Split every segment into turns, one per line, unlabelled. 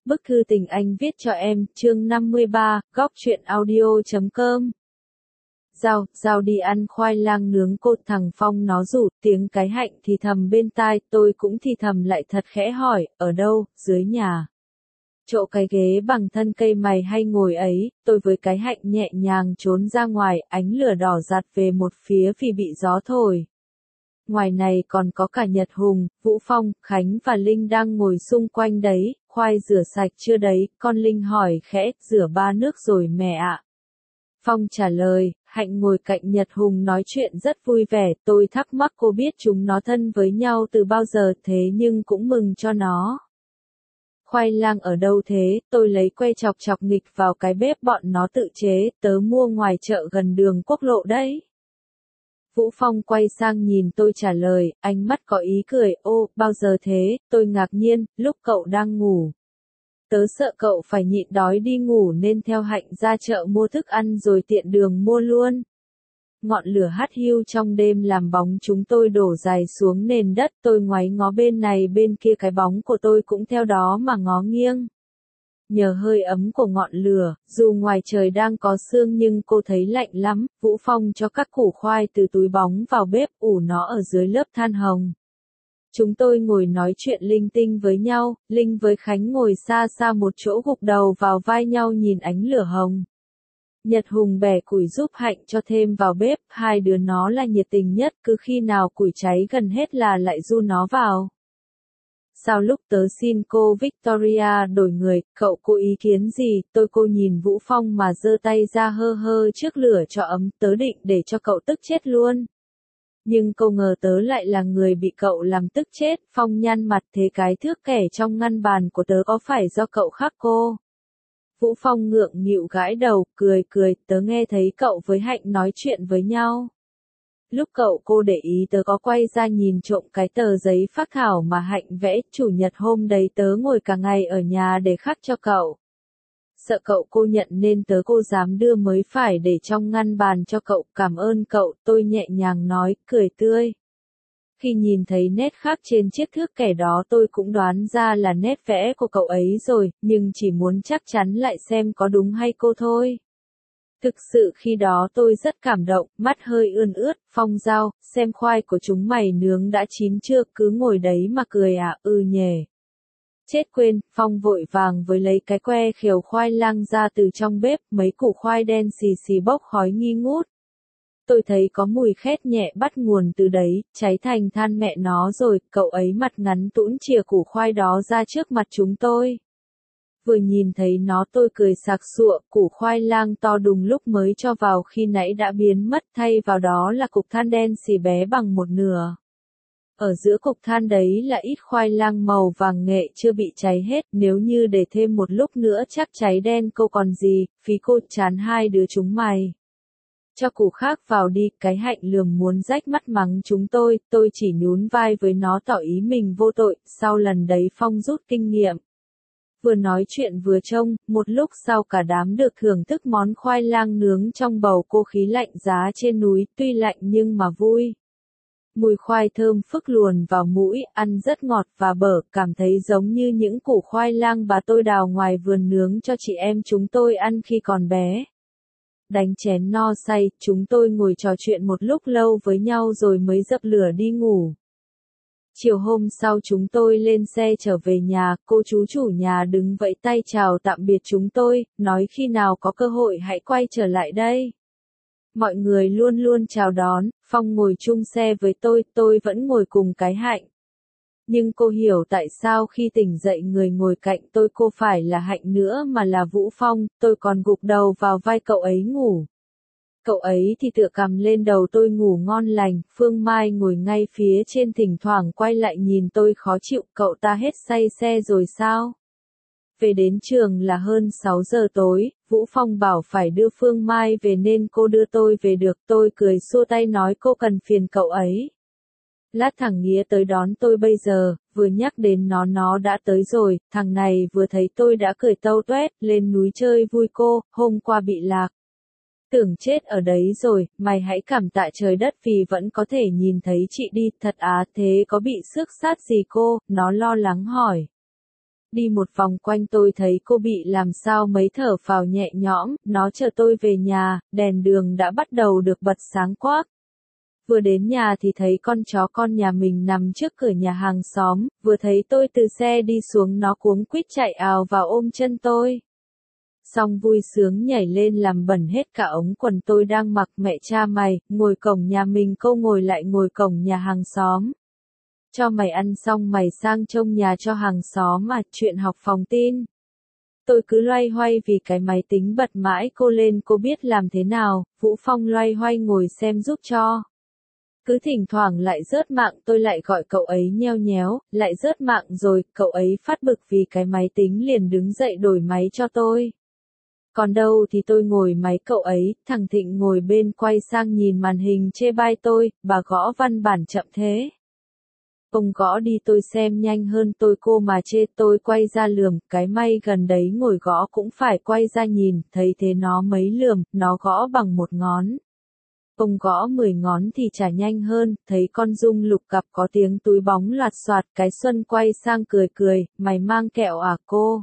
Bức thư tình anh viết cho em, chương 53, góc truyện audio.com. Giao đi ăn khoai lang nướng cột thằng Phong nó rủ, tiếng cái Hạnh thì thầm bên tai, tôi cũng thì thầm lại thật khẽ hỏi, ở đâu, dưới nhà. Chỗ cái ghế bằng thân cây mày hay ngồi ấy, tôi với cái Hạnh nhẹ nhàng trốn ra ngoài, ánh lửa đỏ rạt về một phía vì bị gió thổi. Ngoài này còn có cả Nhật Hùng, Vũ Phong, Khánh và Linh đang ngồi xung quanh đấy, khoai rửa sạch chưa đấy, con Linh hỏi khẽ, rửa 3 nước rồi mẹ ạ. Phong trả lời, Hạnh ngồi cạnh Nhật Hùng nói chuyện rất vui vẻ, tôi thắc mắc cô biết chúng nó thân với nhau từ bao giờ thế nhưng cũng mừng cho nó. Khoai lang ở đâu thế, tôi lấy que chọc chọc nghịch vào cái bếp bọn nó tự chế, tớ mua ngoài chợ gần đường quốc lộ đấy. Vũ Phong quay sang nhìn tôi trả lời, ánh mắt có ý cười, ô, bao giờ thế, tôi ngạc nhiên, lúc cậu đang ngủ. Tớ sợ cậu phải nhịn đói đi ngủ nên theo Hạnh ra chợ mua thức ăn rồi tiện đường mua luôn. Ngọn lửa hắt hiu trong đêm làm bóng chúng tôi đổ dài xuống nền đất, tôi ngoáy ngó bên này bên kia cái bóng của tôi cũng theo đó mà ngó nghiêng. Nhờ hơi ấm của ngọn lửa, dù ngoài trời đang có sương nhưng cô thấy lạnh lắm, Vũ Phong cho các củ khoai từ túi bóng vào bếp ủ nó ở dưới lớp than hồng. Chúng tôi ngồi nói chuyện linh tinh với nhau, Linh với Khánh ngồi xa xa một chỗ gục đầu vào vai nhau nhìn ánh lửa hồng. Nhật Hùng bẻ củi giúp Hạnh cho thêm vào bếp, hai đứa nó là nhiệt tình nhất, cứ khi nào củi cháy gần hết là lại du nó vào. Sao lúc tớ xin cô Victoria đổi người, cậu có ý kiến gì, cô nhìn Vũ Phong mà giơ tay ra hơ hơ trước lửa cho ấm, tớ định để cho cậu tức chết luôn. Nhưng cô ngờ tớ lại là người bị cậu làm tức chết, Phong nhăn mặt thế cái thước kẻ trong ngăn bàn của tớ có phải do cậu khắc cô? Vũ Phong ngượng nghịu gãi đầu, cười, tớ nghe thấy cậu với Hạnh nói chuyện với nhau. Lúc cô để ý tớ có quay ra nhìn trộm cái tờ giấy phác thảo mà Hạnh vẽ, chủ nhật hôm đấy tớ ngồi cả ngày ở nhà để khắc cho cậu. Sợ cô nhận nên cô dám đưa mới phải để trong ngăn bàn cho cậu, cảm ơn cậu, tôi nhẹ nhàng nói, cười tươi. Khi nhìn thấy nét khắc trên chiếc thước kẻ đó tôi cũng đoán ra là nét vẽ của cậu ấy rồi, nhưng chỉ muốn chắc chắn lại xem có đúng hay cô thôi. Thực sự khi đó tôi rất cảm động, mắt hơi ươn ướt, Phong Giao, xem khoai của chúng mày nướng đã chín chưa, cứ ngồi đấy mà cười à, nhề. Chết quên, Phong vội vàng với lấy cái que khều khoai lang ra từ trong bếp, mấy củ khoai đen xì xì bốc khói nghi ngút. Tôi thấy có mùi khét nhẹ bắt nguồn từ đấy, cháy thành than mẹ nó rồi, cậu ấy mặt ngắn tũn chìa củ khoai đó ra trước mặt chúng tôi. Vừa nhìn thấy nó tôi cười sặc sụa, củ khoai lang to đùng lúc mới cho vào khi nãy đã biến mất, thay vào đó là cục than đen xì bé bằng một nửa. Ở giữa cục than đấy là ít khoai lang màu vàng nghệ chưa bị cháy hết, nếu như để thêm một lúc nữa chắc cháy đen cô còn gì, phí cô chán hai đứa chúng mày. Cho củ khác vào đi, cái Hạnh lườm muốn rách mắt mắng chúng tôi chỉ nhún vai với nó tỏ ý mình vô tội, sau lần đấy Phong rút kinh nghiệm. Vừa nói chuyện vừa trông, một lúc sau cả đám được thưởng thức món khoai lang nướng trong bầu không khí lạnh giá trên núi, tuy lạnh nhưng mà vui. Mùi khoai thơm phức luồn vào mũi, ăn rất ngọt và bở, cảm thấy giống như những củ khoai lang bà tôi đào ngoài vườn nướng cho chị em chúng tôi ăn khi còn bé. Đánh chén no say, chúng tôi ngồi trò chuyện một lúc lâu với nhau rồi mới dập lửa đi ngủ. Chiều hôm sau chúng tôi lên xe trở về nhà, cô chú chủ nhà đứng vẫy tay chào tạm biệt chúng tôi, nói khi nào có cơ hội hãy quay trở lại đây. Mọi người luôn luôn chào đón, Phong ngồi chung xe với tôi vẫn ngồi cùng cái Hạnh. Nhưng cô hiểu tại sao khi tỉnh dậy người ngồi cạnh cô phải là Hạnh nữa mà là Vũ Phong, tôi còn gục đầu vào vai cậu ấy ngủ. Cậu ấy thì tựa cằm lên đầu tôi ngủ ngon lành, Phương Mai ngồi ngay phía trên thỉnh thoảng quay lại nhìn tôi khó chịu, cậu ta hết say xe rồi sao? Về đến trường là hơn 6 giờ tối, Vũ Phong bảo phải đưa Phương Mai về nên cô đưa tôi về được, tôi cười xua tay nói cô cần phiền cậu ấy. Lát thằng Nghĩa tới đón tôi bây giờ, vừa nhắc đến nó đã tới rồi, thằng này vừa thấy tôi đã cười tâu toét, lên núi chơi vui cô, hôm qua bị lạc. Tưởng chết ở đấy rồi, mày hãy cảm tạ trời đất vì vẫn có thể nhìn thấy chị đi, thật á, thế có bị xước sát gì cô, nó lo lắng hỏi. Đi một vòng quanh tôi thấy cô bị làm sao mấy thở phào nhẹ nhõm, nó chờ tôi về nhà, đèn đường đã bắt đầu được bật sáng quắc. Vừa đến nhà thì thấy con chó con nhà mình nằm trước cửa nhà hàng xóm, vừa thấy tôi từ xe đi xuống nó cuống quýt chạy ào vào ôm chân tôi. Xong vui sướng nhảy lên làm bẩn hết cả ống quần tôi đang mặc. Mẹ cha mày, ngồi cổng nhà mình câu ngồi lại ngồi cổng nhà hàng xóm. Cho mày ăn xong mày sang trông nhà cho hàng xóm mà, chuyện học phòng tin. Tôi cứ loay hoay vì cái máy tính bật mãi cô lên cô biết làm thế nào, Vũ Phong loay hoay ngồi xem giúp cho. Cứ thỉnh thoảng lại rớt mạng tôi lại gọi cậu ấy nheo nhéo, lại rớt mạng rồi, cậu ấy phát bực vì cái máy tính liền đứng dậy đổi máy cho tôi. Còn đâu thì tôi ngồi máy cậu ấy, thằng Thịnh ngồi bên quay sang nhìn màn hình chê bai tôi, bà gõ văn bản chậm thế. Ông gõ đi tôi xem nhanh hơn tôi cô mà chê tôi quay ra lườm, cái may gần đấy ngồi gõ cũng phải quay ra nhìn, thấy thế nó mấy lườm, nó gõ bằng một ngón. Ông gõ 10 ngón thì chả nhanh hơn, thấy con Dung lục cặp có tiếng túi bóng loạt xoạt, cái Xuân quay sang cười cười, mày mang kẹo à cô?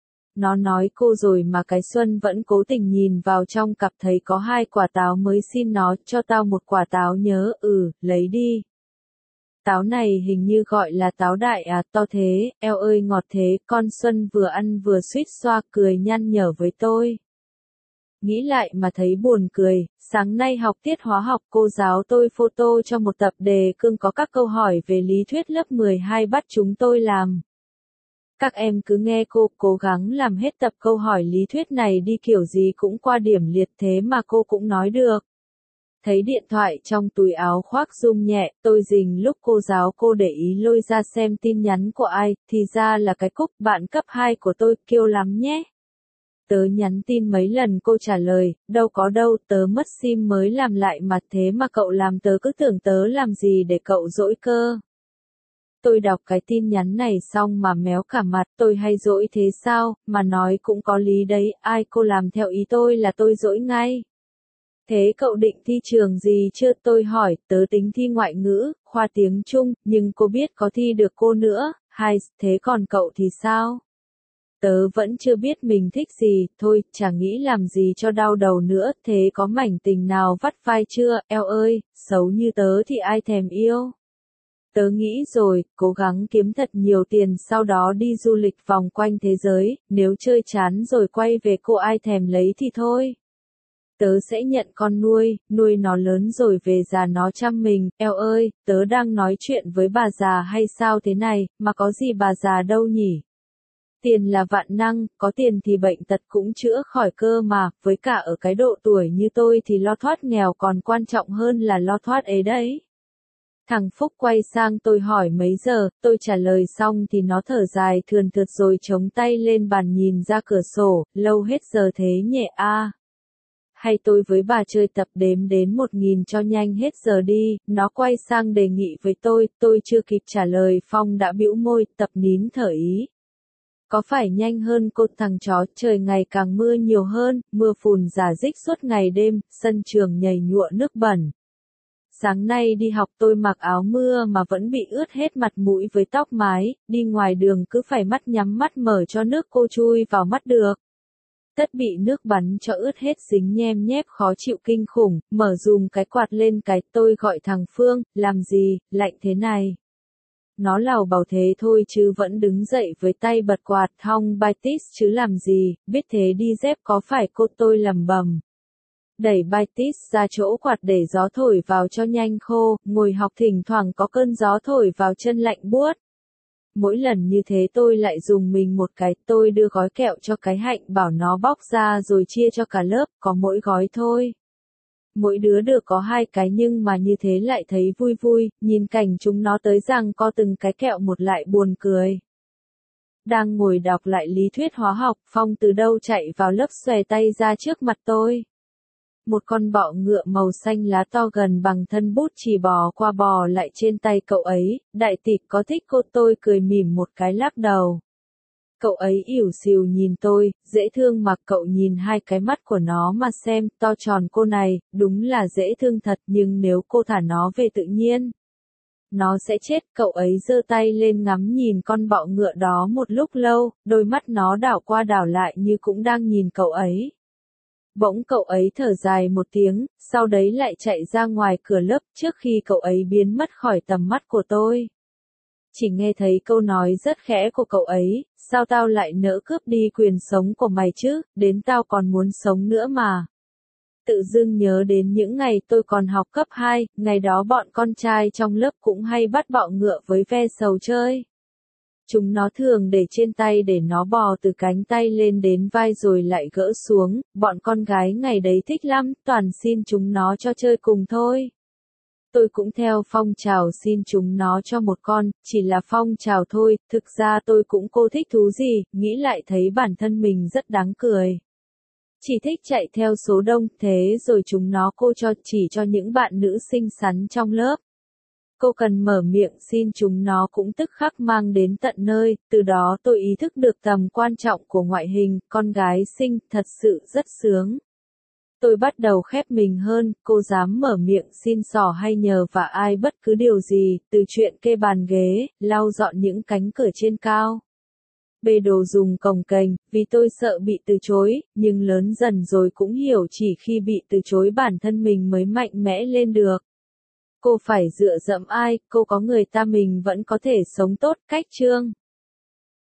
Nó nói cô rồi mà cái Xuân vẫn cố tình nhìn vào trong cặp thấy có 2 quả táo mới xin nó, cho tao 1 quả táo nhớ, lấy đi. Táo này hình như gọi là táo đại à, to thế, eo ơi ngọt thế, con Xuân vừa ăn vừa suýt xoa cười nhăn nhở với tôi. Nghĩ lại mà thấy buồn cười, sáng nay học tiết hóa học cô giáo tôi photo cho một tập đề cương có các câu hỏi về lý thuyết lớp 12 bắt chúng tôi làm. Các em cứ nghe cô cố gắng làm hết tập câu hỏi lý thuyết này đi kiểu gì cũng qua điểm liệt thế mà cô cũng nói được. Thấy điện thoại trong túi áo khoác rung nhẹ, tôi rình lúc cô giáo cô để ý lôi ra xem tin nhắn của ai, thì ra là cái Cúc bạn cấp 2 của tôi, kêu lắm nhé. Tớ nhắn tin mấy lần cô trả lời, đâu có đâu, tớ mất sim mới làm lại mà thế mà cậu làm tớ cứ tưởng tớ làm gì để cậu dỗi cơ. Tôi đọc cái tin nhắn này xong mà méo cả mặt, tôi hay dỗi thế sao, mà nói cũng có lý đấy, ai cô làm theo ý tôi là tôi dỗi ngay. Thế cậu định thi trường gì chưa tôi hỏi, tớ tính thi ngoại ngữ, khoa tiếng Trung, nhưng cô biết có thi được cô nữa, thế còn cậu thì sao? Tớ vẫn chưa biết mình thích gì, thôi, chả nghĩ làm gì cho đau đầu nữa, thế có mảnh tình nào vắt vai chưa, eo ơi, xấu như tớ thì ai thèm yêu. Tớ nghĩ rồi, cố gắng kiếm thật nhiều tiền sau đó đi du lịch vòng quanh thế giới, nếu chơi chán rồi quay về cô ai thèm lấy thì thôi. Tớ sẽ nhận con nuôi nó lớn rồi về già nó chăm mình, eo ơi, tớ đang nói chuyện với bà già hay sao thế này, mà có gì bà già đâu nhỉ? Tiền là vạn năng, có tiền thì bệnh tật cũng chữa khỏi cơ mà, với cả ở cái độ tuổi như tôi thì lo thoát nghèo còn quan trọng hơn là lo thoát ấy đấy. Thằng Phúc quay sang tôi hỏi mấy giờ, tôi trả lời xong thì nó thở dài thườn thượt rồi chống tay lên bàn nhìn ra cửa sổ, lâu hết giờ thế nhẹ a. Hay tôi với bà chơi tập đếm đến 1000 cho nhanh hết giờ đi, nó quay sang đề nghị với tôi chưa kịp trả lời Phong đã bĩu môi, tập nín thở ý. Có phải nhanh hơn cô thằng chó, trời ngày càng mưa nhiều hơn, mưa phùn rả rích suốt ngày đêm, sân trường nhầy nhụa nước bẩn. Sáng nay đi học tôi mặc áo mưa mà vẫn bị ướt hết mặt mũi với tóc mái, đi ngoài đường cứ phải mắt nhắm mắt mở cho nước cô chui vào mắt được. Tất bị nước bắn cho ướt hết dính nhem nhép khó chịu kinh khủng, mở dùm cái quạt lên cái tôi gọi thằng Phương, làm gì, lạnh thế này. Nó lào bảo thế thôi chứ vẫn đứng dậy với tay bật quạt hong Baitis chứ làm gì, biết thế đi dép có phải cô tôi lầm bầm. Đẩy Baitis ra chỗ quạt để gió thổi vào cho nhanh khô, ngồi học thỉnh thoảng có cơn gió thổi vào chân lạnh buốt. Mỗi lần như thế tôi lại dùng mình một cái, tôi đưa gói kẹo cho cái Hạnh bảo nó bóc ra rồi chia cho cả lớp, có mỗi gói thôi. Mỗi đứa được có 2 cái nhưng mà như thế lại thấy vui vui, nhìn cảnh chúng nó tới rằng co từng cái kẹo một lại buồn cười. Đang ngồi đọc lại lý thuyết hóa học, Phong từ đâu chạy vào lớp xòe tay ra trước mặt tôi. Một con bọ ngựa màu xanh lá to gần bằng thân bút chỉ bò qua bò lại trên tay cậu ấy, đại tịch có thích cô tôi cười mỉm một cái lắc đầu. Cậu ấy ỉu xìu nhìn tôi, dễ thương mà cậu nhìn 2 cái mắt của nó mà xem, to tròn cô này, đúng là dễ thương thật nhưng nếu cô thả nó về tự nhiên. nó sẽ chết. Cậu ấy giơ tay lên ngắm nhìn con bọ ngựa đó một lúc lâu, đôi mắt nó đảo qua đảo lại như cũng đang nhìn cậu ấy. Bỗng cậu ấy thở dài một tiếng, sau đấy lại chạy ra ngoài cửa lớp trước khi cậu ấy biến mất khỏi tầm mắt của tôi. Chỉ nghe thấy câu nói rất khẽ của cậu ấy, sao tao lại nỡ cướp đi quyền sống của mày chứ, đến tao còn muốn sống nữa mà. Tự dưng nhớ đến những ngày tôi còn học cấp 2, ngày đó bọn con trai trong lớp cũng hay bắt bọ ngựa với ve sầu chơi. Chúng nó thường để trên tay để nó bò từ cánh tay lên đến vai rồi lại gỡ xuống, bọn con gái ngày đấy thích lắm, toàn xin chúng nó cho chơi cùng thôi. Tôi cũng theo phong trào xin chúng nó cho một con, chỉ là phong trào thôi, thực ra tôi cũng cô thích thú gì, nghĩ lại thấy bản thân mình rất đáng cười. Chỉ thích chạy theo số đông, thế rồi chúng nó cô chỉ cho những bạn nữ xinh xắn trong lớp. Cô cần mở miệng xin chúng nó cũng tức khắc mang đến tận nơi, từ đó tôi ý thức được tầm quan trọng của ngoại hình, con gái xinh, thật sự rất sướng. Tôi bắt đầu khép mình hơn, cô dám mở miệng xin xỏ hay nhờ vả ai bất cứ điều gì, từ chuyện kê bàn ghế, lau dọn những cánh cửa trên cao. Bê đồ dùng cồng kềnh, vì tôi sợ bị từ chối, nhưng lớn dần rồi cũng hiểu chỉ khi bị từ chối bản thân mình mới mạnh mẽ lên được. Cô phải dựa dẫm ai, cô có người ta mình vẫn có thể sống tốt. Cách chương